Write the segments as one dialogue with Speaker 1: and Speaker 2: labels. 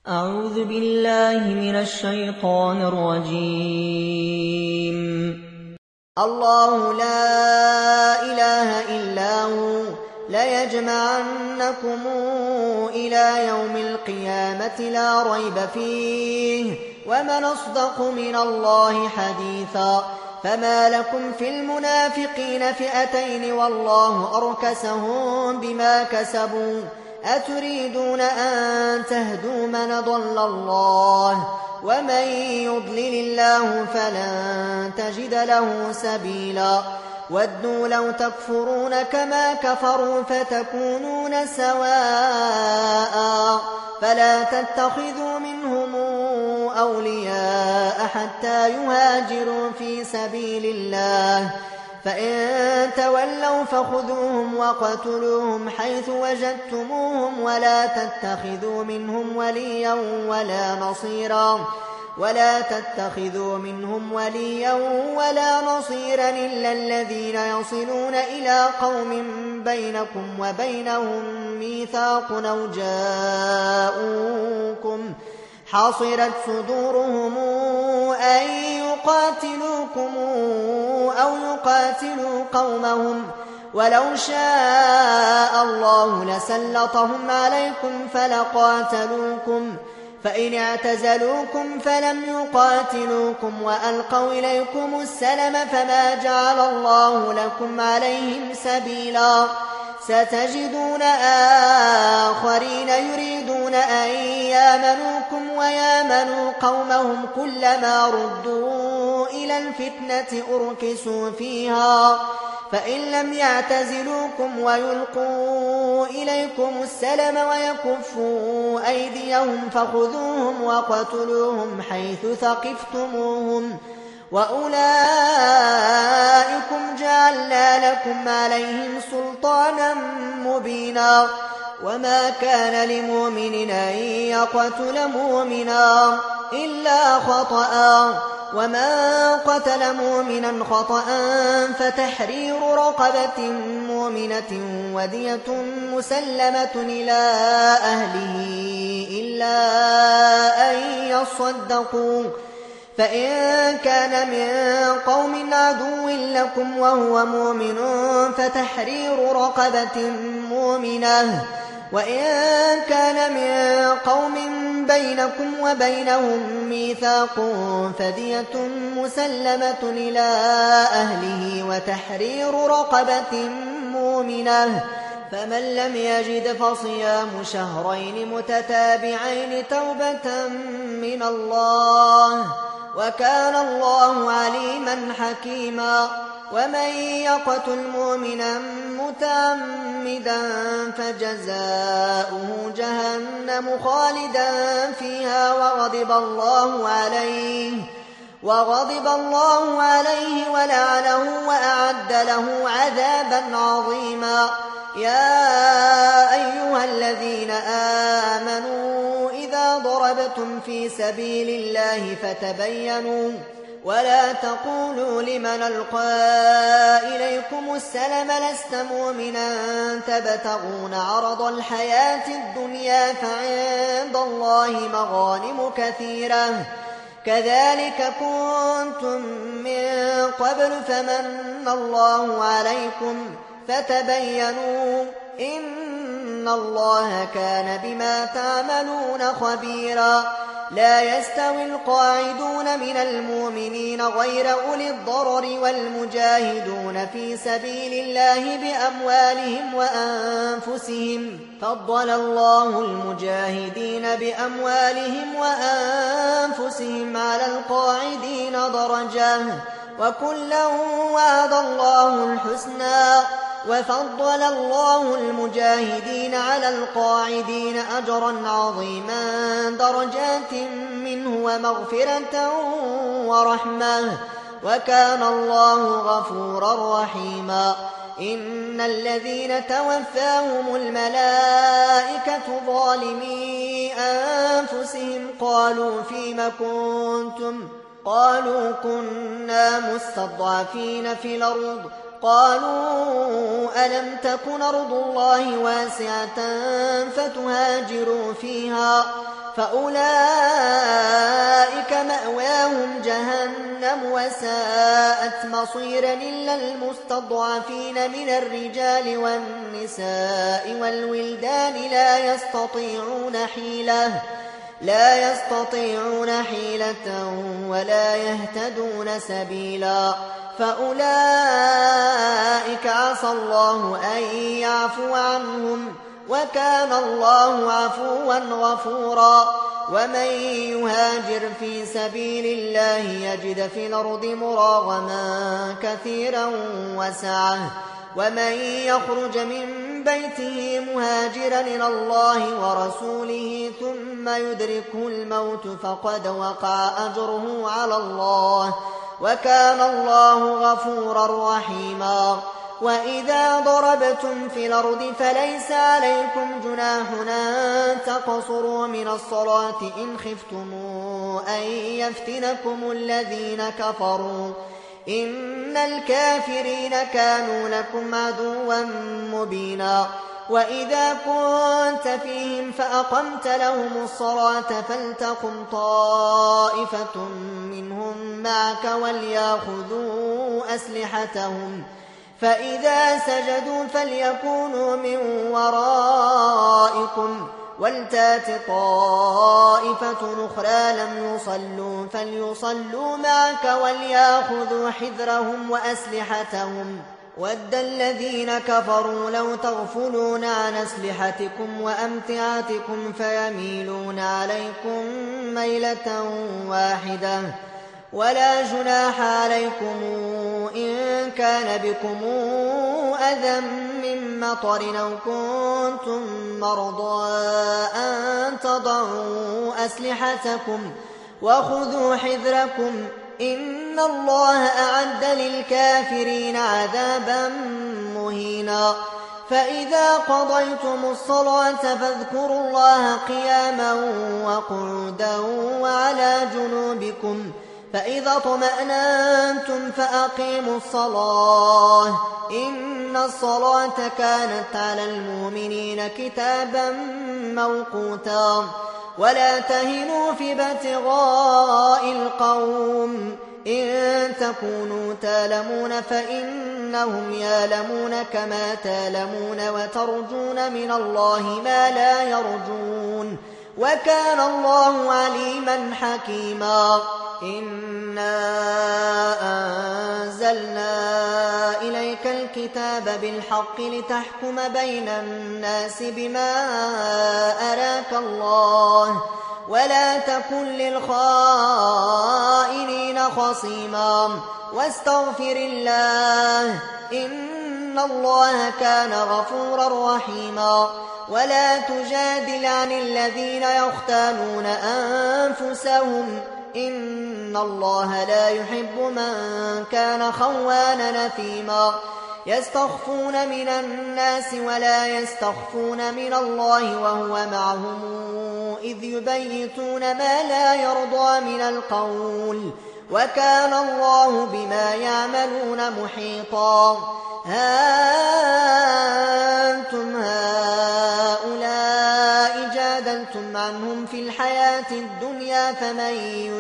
Speaker 1: أعوذ بالله من الشيطان الرجيم. الله لا إله إلا هو ليجمعنكم إلى يوم القيامة لا ريب فيه ومن أصدق من الله حديثا. فما لكم في المنافقين فئتين والله أركسهم بما كسبوا أتريدون أن تهدوا من ضل الله ومن يضلل الله فلن تجد له سبيلا. ودوا لو تكفرون كما كفروا فتكونون سواء فلا تتخذوا منهم أولياء حتى يهاجروا في سبيل الله فإن تولوا فخذوهم وقتلوهم حيث وجدتموهم ولا تتخذوا منهم وليا ولا نصيرا إلا الذين يصلون إلى قوم بينكم وبينهم ميثاق أو جاءوكم حصرت صدورهم أن يقاتلوكم أو يقاتلوا قومهم ولو شاء الله لسلطهم عليكم فلقاتلوكم فإن اعتزلوكم فلم يقاتلوكم وألقوا إليكم السلم فما جعل الله لكم عليهم سبيلا. ستجدون آخرين يريدون أن يامنوكم ويامنوا قومهم كلما ردوا إلى الفتنة أركسوا فيها فإن لم يعتزلوكم ويلقوا إليكم السلم ويكفوا أيديهم فخذوهم وقتلوهم حيث ثقفتموهم وأولئكم جعلنا لكم عليهم سلطانا مبينا. وما كان لمؤمن أن يقتل مؤمنا إلا خطأ ومن قتل مؤمنا خطأ فتحرير رقبة مؤمنة ودية مسلمة إلى أهله إلا أن يصدقوا فإن كان من قوم عدو لكم وهو مؤمن فتحرير رقبة مؤمنة وإن كان من قوم بينكم وبينهم ميثاق فدية مسلمة إلى أهله وتحرير رقبة مؤمنة فمن لم يجد فصيام شهرين متتابعين توبة من الله وكان الله عليما حكيما. ومن يقتل مؤمنا متعمدا فجزاؤه جهنم خالدا فيها وغضب الله عليه ولعنه وأعد له عذابا عظيما. يا أيها الذين آمنوا إذا ضربتم في سبيل الله فتبينوا ولا تقولوا لمن ألقى إليكم السلم لست مؤمنا تبتغون عرض الحياة الدنيا فعند الله مغانم كثيرة كذلك كنتم من قبل فمن الله عليكم فتبينوا إن الله كان بما تعملون خبيرا. لا يستوي القاعدون من المؤمنين غير أولي الضرر والمجاهدون في سبيل الله بأموالهم وأنفسهم فضل الله المجاهدين بأموالهم وأنفسهم على القاعدين درجة وكلا وعد الله الحسنى وفضل الله المجاهدين على القاعدين أجرا عظيما درجات منه ومغفرة ورحمة وكان الله غفورا رحيما. إن الذين توفاهم الملائكة ظالمي أنفسهم قالوا فيم كنتم قالوا كنا مستضعفين في الأرض قالوا ألم تكن أرض الله واسعة فتهاجروا فيها فأولئك مأواهم جهنم وساءت مصيرا إلا المستضعفين من الرجال والنساء والولدان لا يستطيعون حيلة ولا يهتدون سبيلا فأولئك عسى الله أن يعفو عنهم وكان الله عفوا غفورا ومن يهاجر في سبيل الله يجد في الأرض مراغما كثيرا وسعة ومن يخرج من بيته مهاجرا إلى الله ورسوله ثم يدركه الموت فقد وقع أجره على الله وكان الله غفورا رحيما وإذا ضربتم في الأرض فليس عليكم جناح أن تقصروا من الصلاة إن خفتم أن يفتنكم الذين كفروا إن الكافرين كانوا لكم عدوا مبينا وإذا كنت فيهم فأقمت لهم الصلاة فلتقم طائفة منهم معك وليأخذوا أسلحتهم فإذا سجدوا فليكونوا من ورائكم ولتات طائفة أخرى لم يصلوا فليصلوا معك وليأخذوا حذرهم وأسلحتهم ود الذين كفروا لو تغفلون عن أسلحتكم وأمتعتكم فيميلون عليكم ميلة واحدة ولا جناح عليكم إن كان بكم أذى من مطر أو كنتم مرضى أن تضعوا أسلحتكم وخذوا حذركم إن الله أعد للكافرين عذابا مهينا فإذا قضيتم الصلاة فاذكروا الله قياما وقعودا وعلى جنوبكم فإذا اطمأننتم فأقيموا الصلاة إن الصلاة كانت على المؤمنين كتابا موقوتا ولا تهنوا في ابتغاء القوم إن تكونوا تالمون فإنهم يالمون كما تالمون وترجون من الله ما لا يرجون وكان الله عليما حكيما إنا أنزلنا إليك الكتاب بالحق لتحكم بين الناس بما أراك الله ولا تكن للخائنين خصيما واستغفر الله إن الله كان غفورا رحيما ولا تجادل عن الذين يختانون أنفسهم إن الله لا يحب من كان خوانا نثيما يستخفون من الناس ولا يستخفون من الله وهو معهم إذ يبيتون ما لا يرضى من القول وكان الله بما يعملون محيطا ها أنتم هؤلاء جادلتم عنهم في الحياة الدنيا فمن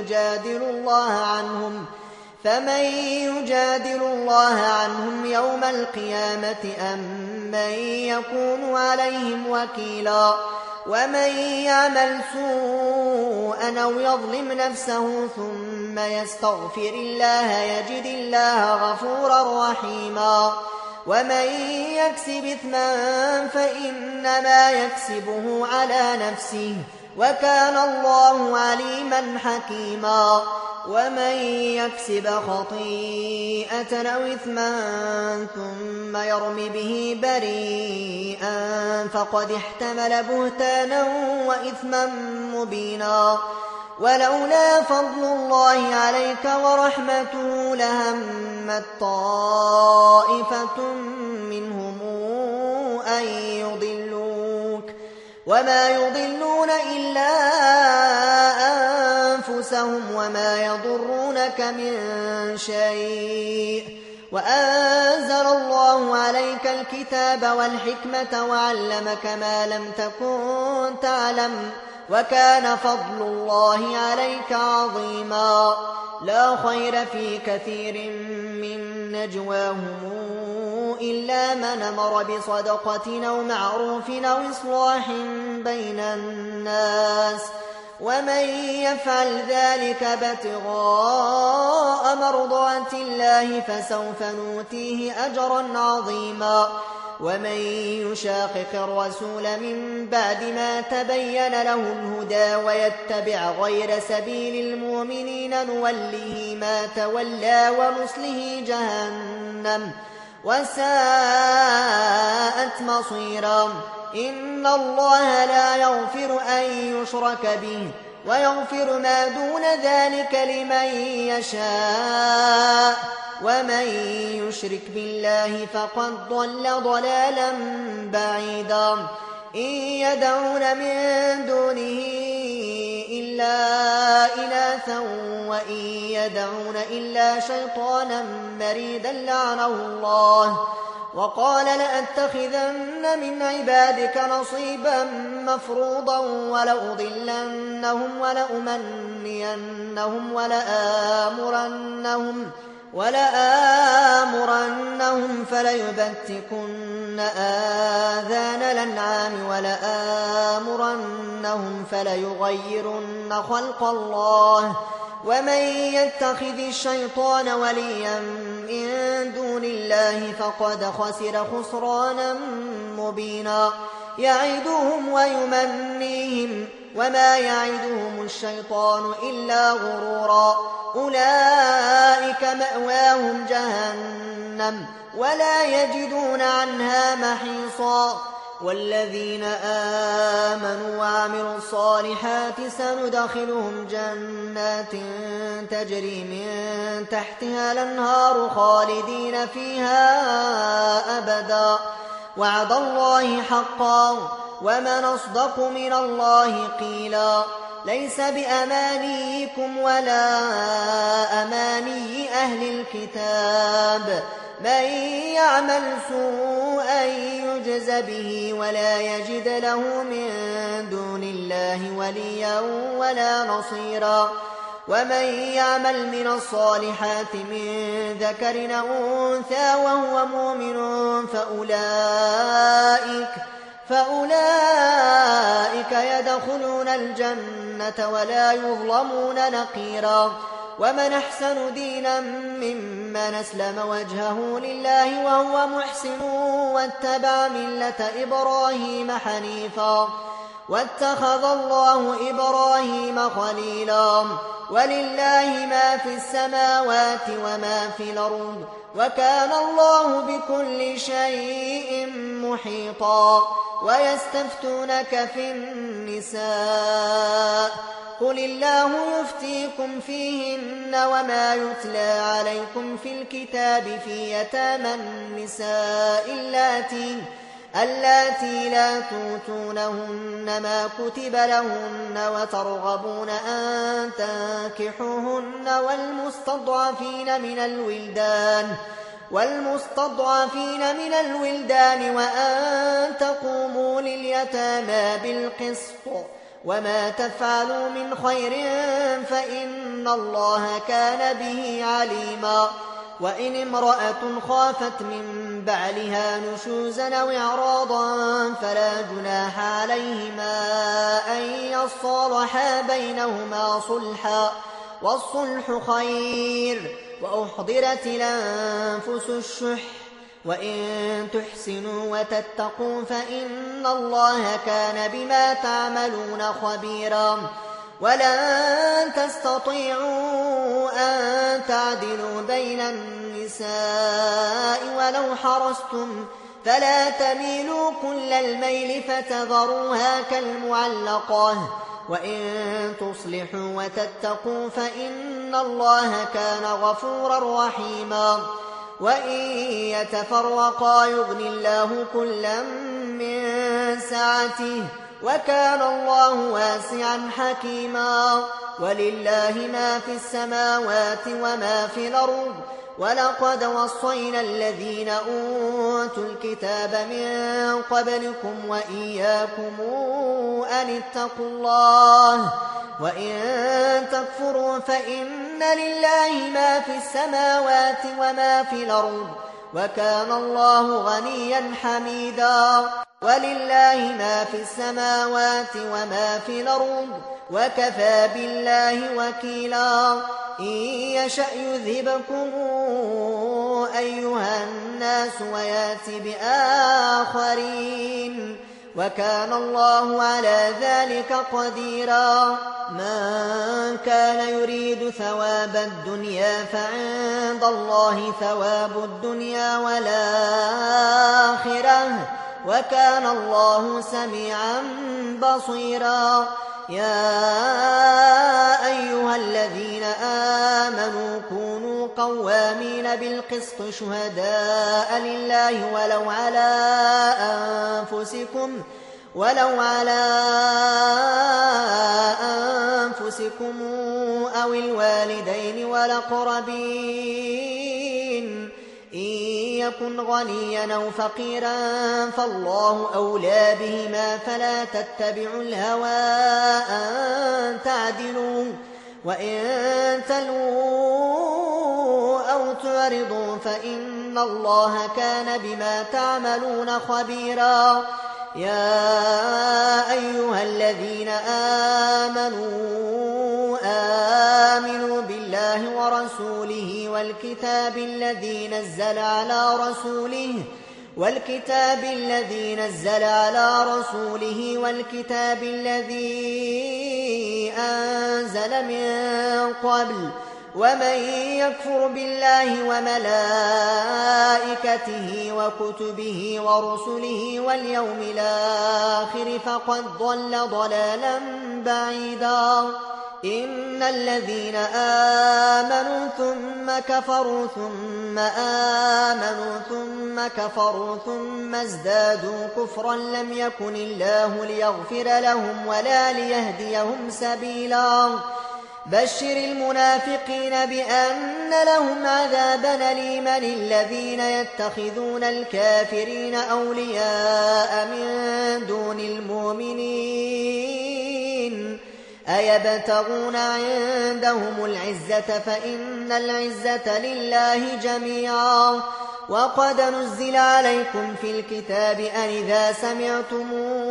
Speaker 1: يجادل الله عنهم يوم القيامة أم من يكون عليهم وكيلا ومن يعمل سوءا أو يظلم نفسه ثم يستغفر الله يجد الله غفورا رحيما ومن يكسب إثما فإنما يكسبه على نفسه وكان الله عليما حكيما ومن يكسب خطيئة أو إثما ثم يرم به بريئا فقد احتمل بهتانا وإثما مبينا ولولا فضل الله عليك ورحمته لهمت طائفة منهم أن يضلوك وما يضلون إلا أنفسهم وما يضرونك من شيء وأنزل الله عليك الكتاب والحكمة وعلمك ما لم تكن تعلم وكان فضل الله عليك عظيما. لا خير في كثير من نجواهم إلا من أمر بصدقة أو معروف أو إصلاح بين الناس ومن يفعل ذلك ابتغاء مرضات الله فسوف نؤتيه أجرا عظيما. ومن يشاقق الرسول من بعد ما تبين له الهدى ويتبع غير سبيل المؤمنين نوله ما تولى ونصله جهنم وساءت مصيرا. إن الله لا يغفر أن يشرك به ويغفر ما دون ذلك لمن يشاء ومن يشرك بالله فقد ضل ضلالا بعيدا. إن يدعون من دونه إلا إناثا وإن يدعون إلا شيطانا مريدا لعنه الله وقال لأتخذن من عبادك نصيبا مفروضا ولأضلنهم ولأمنينهم ولآمرنهم فليبتكن آذان الأنعام ولآمرنهم فليغيرن خلق الله ومن يتخذ الشيطان وليا من دون الله فقد خسر خسرانا مبينا. يعدهم ويمنيهم وما يعدهم الشيطان إلا غرورا. أولئك مأواهم جهنم ولا يجدون عنها محيصا. والذين آمنوا وعملوا الصالحات سندخلهم جنات تجري من تحتها الأنهار خالدين فيها أبدا وعد الله حقا ومن أصدق من الله قيلا. ليس بأمانيكم ولا أماني أهل الكتاب من يعمل سوءا يجز به ولا يجد له من دون الله وليا ولا نصيرا. ومن يعمل من الصالحات من ذكر أو أنثى وهو مؤمن فأولئك يدخلون الجنة ولا يظلمون نقيرا. ومن أحسن دينا ممن أسلم وجهه لله وهو محسن واتبع ملة إبراهيم حنيفا واتخذ الله إبراهيم خليلا. ولله ما في السماوات وما في الأرض وكان الله بكل شيء محيطا. ويستفتونك في النساء قل الله يفتيكم فيهن وما يتلى عليكم في الكتاب في يتامى النساء اللاتي لا توتونهن ما كتب لهن وترغبون أن تنكحوهن والمستضعفين من الولدان وأن تقوموا لليتامى بالقسط وما تفعلوا من خير فإن الله كان به عليما. وإن امرأة خافت من بعلها نشوزا أو إعراضا فلا جناح عليهما أن يصالحا بينهما صلحا والصلح خير. وأحضرت الأنفس الشح وإن تحسنوا وتتقوا فإن الله كان بما تعملون خبيرا. ولن تستطيعوا أن تعدلوا بين النساء ولو حرصتم فلا تميلوا كل الميل فتذروها كالمعلقة. وإن تصلحوا وتتقوا فإن الله كان غفورا رحيما. وإن يتفرقا يغني الله كلا من سعته وكان الله واسعا حكيما. ولله ما في السماوات وما في الأرض. ولقد وصينا الذين أوتوا الكتاب من قبلكم وإياكم أن اتقوا الله وإن تكفروا فإن لله ما في السماوات وما في الأرض وكان الله غنيا حميدا. ولله ما في السماوات وما في الأرض وكفى بالله وكيلا. إن يشأ يذهبكم أيها الناس ويأتي بآخرين وكان الله على ذلك قديرا. من كان يريد ثواب الدنيا فعند الله ثواب الدنيا والآخرة وكان الله سميعا بصيرا. يا أيها الذين آمنوا كونوا قوامين بالقسط شهداء لله ولو على أنفسكم أو الوالدين والأقربين إن يكن غنيا أو فقيرا فالله أولى بهما فلا تتبعوا الهوى أن تعدلوا وإن تلووا أو تعرضوا فإن الله كان بما تعملون خبيرا. يا أيها الذين آمنوا بالله ورسوله والكتاب الذي نزل على رسوله والكتاب الذي أنزل من قبل ومن يكفر بالله وملائكته وكتبه ورسله واليوم الآخر فقد ضل ضلالا بعيدا. إن الذين آمنوا ثم كفروا ثم آمنوا ثم كفروا ثم ازدادوا كفرا لم يكن الله ليغفر لهم ولا ليهديهم سبيلا. بشر المنافقين بأن لهم عذابا أليما الذين يتخذون الكافرين أولياء من دون المؤمنين أيبتغون عندهم العزة فإن العزة لله جميعا. وقد نزل عليكم في الكتاب أن إذا سمعتم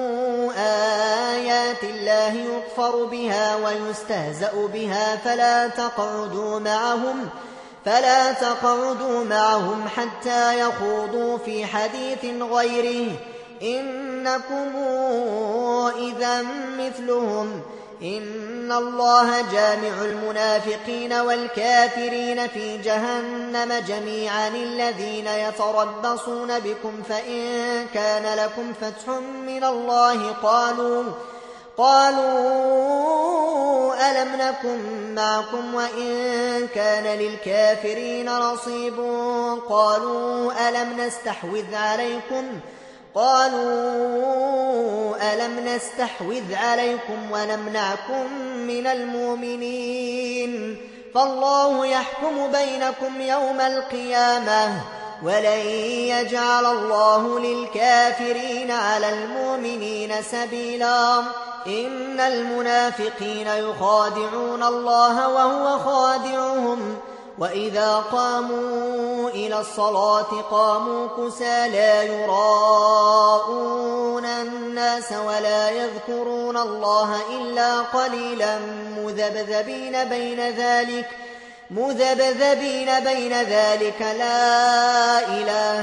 Speaker 1: آيات الله يكفر بها ويستهزأ بها فلا تقعدوا معهم حتى يخوضوا في حديث غيره إنكم إذا مثلهم. إن الله جامع المنافقين والكافرين في جهنم جميعا. الذين يتربصون بكم فإن كان لكم فتح من الله قالوا ألم نكن معكم وإن كان للكافرين نصيب قالوا ألم نستحوذ عليكم ونمنعكم من المؤمنين فالله يحكم بينكم يوم القيامة ولن يجعل الله للكافرين على المؤمنين سبيلا. إن المنافقين يخادعون الله وهو خادعهم وإذا قاموا إلى الصلاة قاموا كسالى يراءون الناس ولا يذكرون الله إلا قليلا مذبذبين بين ذلك لا إله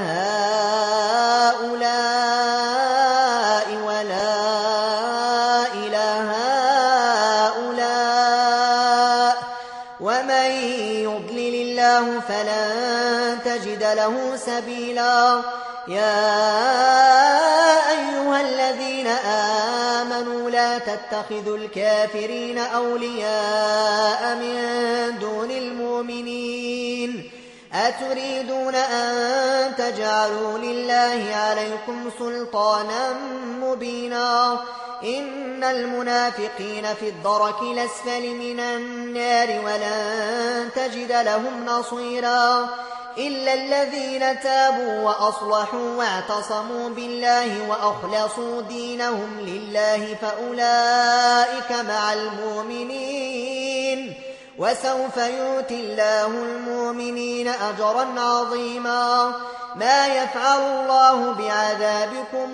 Speaker 1: هؤلاء ولا إله هؤلاء ومن يضلل الله فلن تجد له سبيلا. يا أيها الذين آمنوا لا تتخذوا الكافرين أولياء من دون المؤمنين أتريدون أن تجعلوا لله عليكم سلطانا مبينا. إن المنافقين في الدرك الأسفل من النار ولن تجد لهم نصيرا إلا الذين تابوا وأصلحوا واعتصموا بالله وأخلصوا دينهم لله فأولئك مع المؤمنين وسوف يؤتي الله المؤمنين أجرا عظيما ما يفعل الله بعذابكم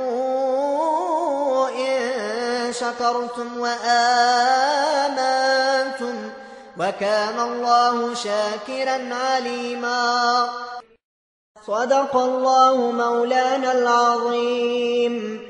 Speaker 1: إن شكرتم وآمنتم وكان الله شاكرا عليما صدق الله مولانا العظيم.